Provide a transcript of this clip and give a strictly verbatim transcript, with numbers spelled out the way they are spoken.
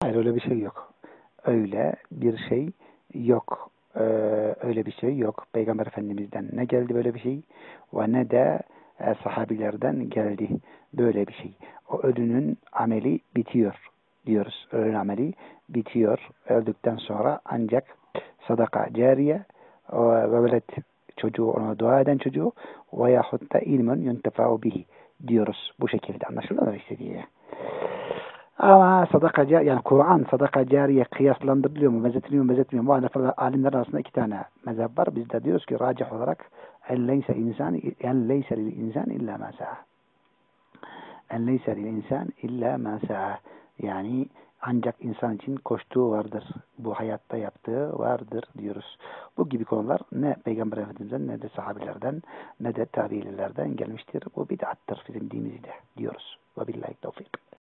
Hayır, öyle bir şey yok. Öyle bir şey yok. Ee, öyle bir şey yok. Peygamber Efendimiz'den ne geldi böyle bir şey ve ne de e, sahabilerden geldi böyle bir şey. O ölünün ameli bitiyor diyoruz. Ölünün ameli bitiyor. Öldükten sonra ancak sadaka cariye e, ve velet çocuğu, ona dua eden çocuğu veyahut da ilmun yuntefa'u bihi diyoruz. Bu şekilde anlaşıldı mı istediği? Ama sadaka cariye, yani Kur'an sadaka cariye kıyaslandırılıyor mu, benzetiliyor mu, benzetmiyor mu? Muhalefet alimler arasında iki tane mezhep var. Biz de diyoruz ki racih olarak en leyse insan en leyse lil insan illa ma sa'a. En leyse lil insan illa ma sa'a. Yani ancak insan için koştuğu vardır. Bu hayatta yaptığı vardır diyoruz. Bu gibi konular ne Peygamber Efendimiz'den ne de sahabilerden ne de tabiilerden gelmiştir. Bu bid'attır bizim dinimizde diyoruz. Ve billahi tevfik.